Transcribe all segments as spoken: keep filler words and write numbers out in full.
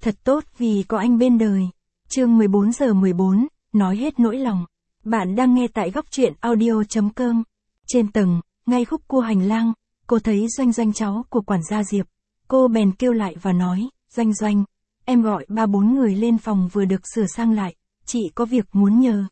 Thật tốt vì có anh bên đời. Chương mười bốn giờ mười bốn, nói hết nỗi lòng. Bạn đang nghe tại góc truyện audio.com. Trên tầng, ngay khúc cua hành lang, cô thấy Doanh Doanh cháu của quản gia Diệp. Cô bèn kêu lại và nói, Doanh Doanh, em gọi ba bốn người lên phòng vừa được sửa sang lại, chị có việc muốn nhờ.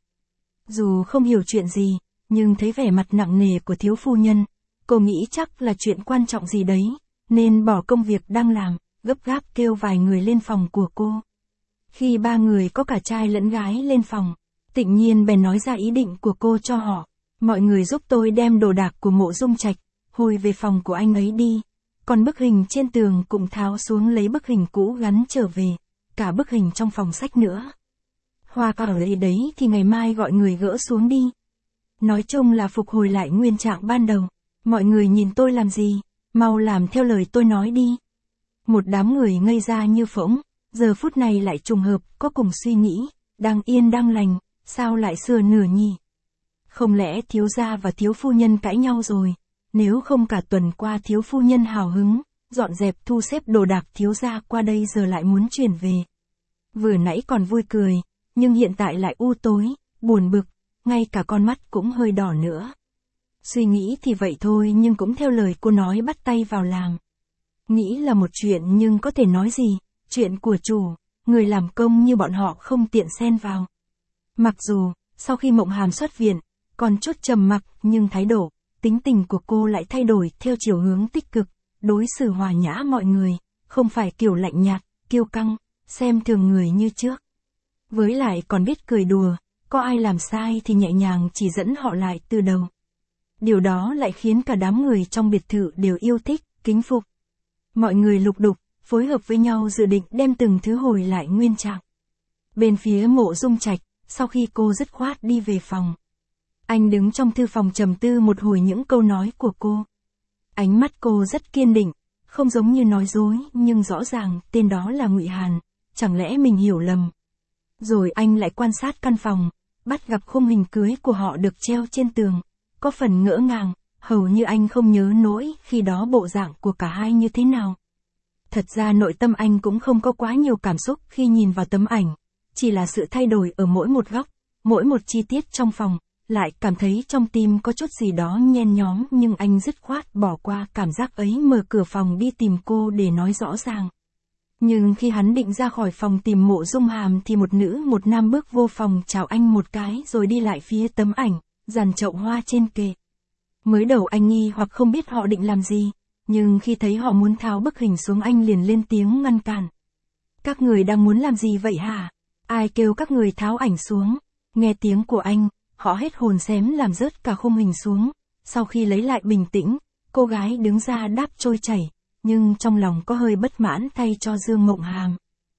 Dù không hiểu chuyện gì, nhưng thấy vẻ mặt nặng nề của thiếu phu nhân, cô nghĩ chắc là chuyện quan trọng gì đấy, nên bỏ công việc đang làm, gấp gáp kêu vài người lên phòng của cô. Khi ba người có cả trai lẫn gái lên phòng, Tịnh Nhiên bèn nói ra ý định của cô cho họ. Mọi người giúp tôi đem đồ đạc của Mộ Dung Trạch, hồi về phòng của anh ấy đi. Còn bức hình trên tường cũng tháo xuống lấy bức hình cũ gắn trở về, cả bức hình trong phòng sách nữa. Hoa cả ở đây đấy thì ngày mai gọi người gỡ xuống đi. Nói chung là phục hồi lại nguyên trạng ban đầu. Mọi người nhìn tôi làm gì, mau làm theo lời tôi nói đi. Một đám người ngây ra như phỗng, giờ phút này lại trùng hợp, có cùng suy nghĩ, đang yên đang lành, sao lại sửa nửa nhỉ? Không lẽ thiếu gia và thiếu phu nhân cãi nhau rồi? Nếu không cả tuần qua thiếu phu nhân hào hứng, dọn dẹp thu xếp đồ đạc thiếu gia qua đây giờ lại muốn chuyển về. Vừa nãy còn vui cười, nhưng hiện tại lại u tối, buồn bực, ngay cả con mắt cũng hơi đỏ nữa. Suy nghĩ thì vậy thôi nhưng cũng theo lời cô nói bắt tay vào làm. Nghĩ là một chuyện nhưng có thể nói gì, chuyện của chủ, người làm công như bọn họ không tiện xen vào. Mặc dù, sau khi Mộng Hàm xuất viện, còn chút trầm mặc nhưng thái độ, tính tình của cô lại thay đổi theo chiều hướng tích cực, đối xử hòa nhã mọi người, không phải kiểu lạnh nhạt, kiêu căng, xem thường người như trước. Với lại còn biết cười đùa, có ai làm sai thì nhẹ nhàng chỉ dẫn họ lại từ đầu. Điều đó lại khiến cả đám người trong biệt thự đều yêu thích, kính phục. Mọi người lục đục, phối hợp với nhau dự định đem từng thứ hồi lại nguyên trạng. Bên phía Mộ Dung Trạch, sau khi cô dứt khoát đi về phòng, anh đứng trong thư phòng trầm tư một hồi những câu nói của cô. Ánh mắt cô rất kiên định, không giống như nói dối, nhưng rõ ràng tên đó là Ngụy Hàn, chẳng lẽ mình hiểu lầm. Rồi anh lại quan sát căn phòng, bắt gặp khung hình cưới của họ được treo trên tường, có phần ngỡ ngàng, hầu như anh không nhớ nổi khi đó bộ dạng của cả hai như thế nào. Thật ra nội tâm anh cũng không có quá nhiều cảm xúc khi nhìn vào tấm ảnh, chỉ là sự thay đổi ở mỗi một góc, mỗi một chi tiết trong phòng, lại cảm thấy trong tim có chút gì đó nhen nhóm nhưng anh dứt khoát bỏ qua cảm giác ấy, mở cửa phòng đi tìm cô để nói rõ ràng. Nhưng khi hắn định ra khỏi phòng tìm Mộ Dung Hàm thì một nữ một nam bước vô phòng chào anh một cái rồi đi lại phía tấm ảnh, dàn chậu hoa trên kệ. Mới đầu anh nghi hoặc không biết họ định làm gì, nhưng khi thấy họ muốn tháo bức hình xuống anh liền lên tiếng ngăn cản. Các người đang muốn làm gì vậy hả? Ai kêu các người tháo ảnh xuống? Nghe tiếng của anh, họ hết hồn xém làm rớt cả khung hình xuống. Sau khi lấy lại bình tĩnh, cô gái đứng ra đáp trôi chảy, nhưng trong lòng có hơi bất mãn thay cho Dương Mộng Hàm.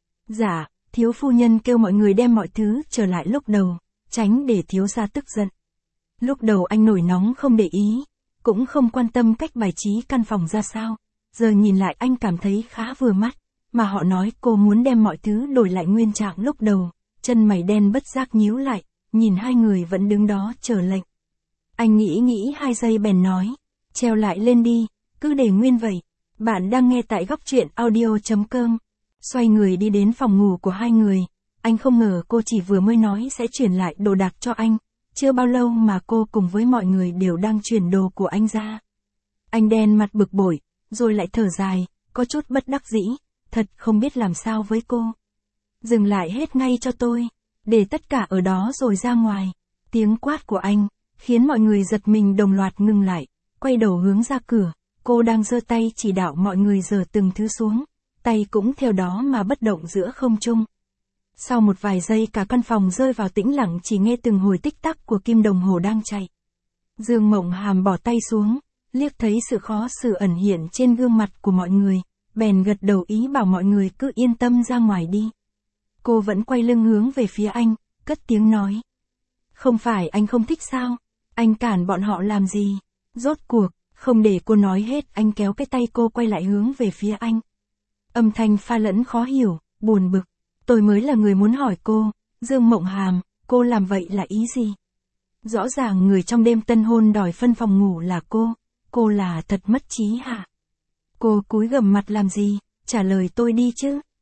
Dạ, thiếu phu nhân kêu mọi người đem mọi thứ trở lại lúc đầu, tránh để thiếu gia tức giận. Lúc đầu anh nổi nóng không để ý, cũng không quan tâm cách bài trí căn phòng ra sao, giờ nhìn lại anh cảm thấy khá vừa mắt, mà họ nói cô muốn đem mọi thứ đổi lại nguyên trạng lúc đầu, chân mày đen bất giác nhíu lại, nhìn hai người vẫn đứng đó chờ lệnh. Anh nghĩ nghĩ hai giây bèn nói, treo lại lên đi, cứ để nguyên vậy. Bạn đang nghe tại góc truyện audio.com. Xoay người đi đến phòng ngủ của hai người, anh không ngờ cô chỉ vừa mới nói sẽ chuyển lại đồ đạc cho anh. Chưa bao lâu mà cô cùng với mọi người đều đang chuyển đồ của anh ra. Anh đen mặt bực bội, rồi lại thở dài, có chút bất đắc dĩ, thật không biết làm sao với cô. Dừng lại hết ngay cho tôi, để tất cả ở đó rồi ra ngoài. Tiếng quát của anh, khiến mọi người giật mình đồng loạt ngừng lại, quay đầu hướng ra cửa. Cô đang giơ tay chỉ đạo mọi người dỡ từng thứ xuống, tay cũng theo đó mà bất động giữa không trung. Sau một vài giây cả căn phòng rơi vào tĩnh lặng, chỉ nghe từng hồi tích tắc của kim đồng hồ đang chạy. Dương Mộng Hàm bỏ tay xuống, liếc thấy sự khó xử ẩn hiện trên gương mặt của mọi người, bèn gật đầu ý bảo mọi người cứ yên tâm ra ngoài đi. Cô vẫn quay lưng hướng về phía anh, cất tiếng nói. Không phải anh không thích sao? Anh cản bọn họ làm gì? Rốt cuộc, không để cô nói hết anh kéo cái tay cô quay lại hướng về phía anh. Âm thanh pha lẫn khó hiểu, buồn bực. Tôi mới là người muốn hỏi cô, Dương Mộng Hàm, cô làm vậy là ý gì? Rõ ràng người trong đêm tân hôn đòi phân phòng ngủ là cô, cô là thật mất trí hả? Cô cúi gằm mặt làm gì, trả lời tôi đi chứ.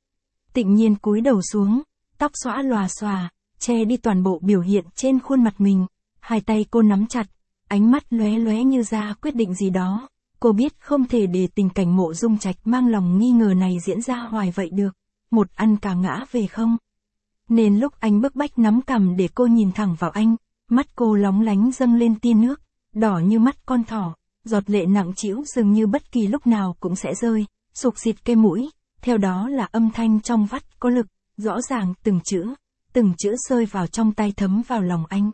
Tịnh Nhiên cúi đầu xuống, tóc xõa lòa xòa, che đi toàn bộ biểu hiện trên khuôn mặt mình. Hai tay cô nắm chặt, ánh mắt lóe lóe như ra quyết định gì đó. Cô biết không thể để tình cảnh Mộ Dung Trạch mang lòng nghi ngờ này diễn ra hoài vậy được. Một ăn cả ngã về không. Nên lúc anh bức bách nắm cằm để cô nhìn thẳng vào anh, mắt cô lóng lánh dâng lên tia nước, đỏ như mắt con thỏ, giọt lệ nặng trĩu dường như bất kỳ lúc nào cũng sẽ rơi, sụp xịt cây mũi, theo đó là âm thanh trong vắt có lực, rõ ràng từng chữ, từng chữ rơi vào trong tai thấm vào lòng anh.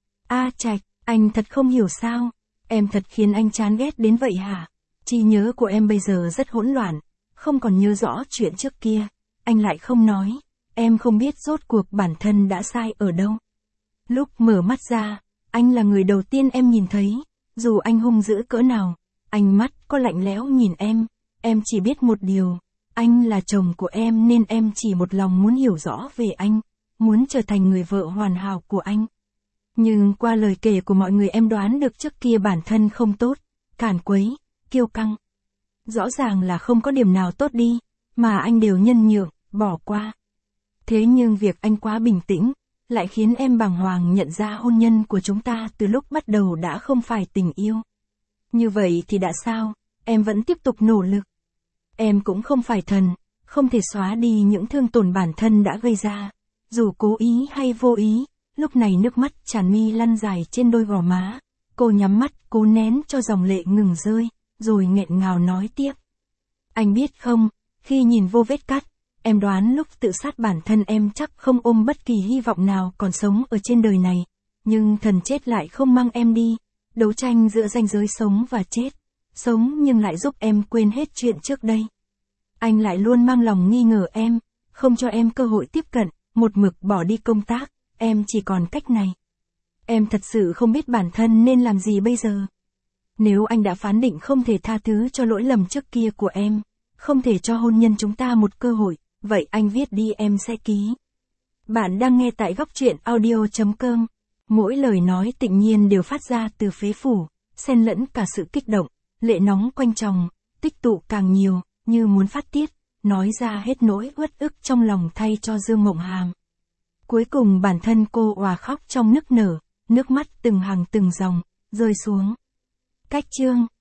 A Trạch, anh thật không hiểu sao, em thật khiến anh chán ghét đến vậy hả? Trí nhớ của em bây giờ rất hỗn loạn, không còn nhớ rõ chuyện trước kia, anh lại không nói, em không biết rốt cuộc bản thân đã sai ở đâu. Lúc mở mắt ra, anh là người đầu tiên em nhìn thấy, dù anh hung dữ cỡ nào, ánh mắt có lạnh lẽo nhìn em, em chỉ biết một điều, anh là chồng của em nên em chỉ một lòng muốn hiểu rõ về anh, muốn trở thành người vợ hoàn hảo của anh. Nhưng qua lời kể của mọi người em đoán được trước kia bản thân không tốt, cản quấy, kiêu căng. Rõ ràng là không có điểm nào tốt đi, mà anh đều nhân nhượng, bỏ qua. Thế nhưng việc anh quá bình tĩnh, lại khiến em bàng hoàng nhận ra hôn nhân của chúng ta từ lúc bắt đầu đã không phải tình yêu. Như vậy thì đã sao, em vẫn tiếp tục nỗ lực. Em cũng không phải thần, không thể xóa đi những thương tổn bản thân đã gây ra, dù cố ý hay vô ý. Lúc này nước mắt tràn mi lăn dài trên đôi gò má, cô nhắm mắt cố nén cho dòng lệ ngừng rơi, rồi nghẹn ngào nói tiếp. Anh biết không, khi nhìn vô vết cắt, em đoán lúc tự sát bản thân em chắc không ôm bất kỳ hy vọng nào còn sống ở trên đời này, nhưng thần chết lại không mang em đi, đấu tranh giữa ranh giới sống và chết, sống nhưng lại giúp em quên hết chuyện trước đây. Anh lại luôn mang lòng nghi ngờ em, không cho em cơ hội tiếp cận, một mực bỏ đi công tác. Em chỉ còn cách này. Em thật sự không biết bản thân nên làm gì bây giờ. Nếu anh đã phán định không thể tha thứ cho lỗi lầm trước kia của em, không thể cho hôn nhân chúng ta một cơ hội, vậy anh viết đi em sẽ ký. Bạn đang nghe tại góc truyện audio chấm com. Mỗi lời nói Tịnh Nhiên đều phát ra từ phế phủ, xen lẫn cả sự kích động, lệ nóng quanh tròng, tích tụ càng nhiều, như muốn phát tiết, nói ra hết nỗi uất ức trong lòng thay cho Dương Mộng Hàm. Cuối cùng bản thân cô òa khóc trong nức nở, nước mắt từng hàng từng dòng, rơi xuống. Cách chương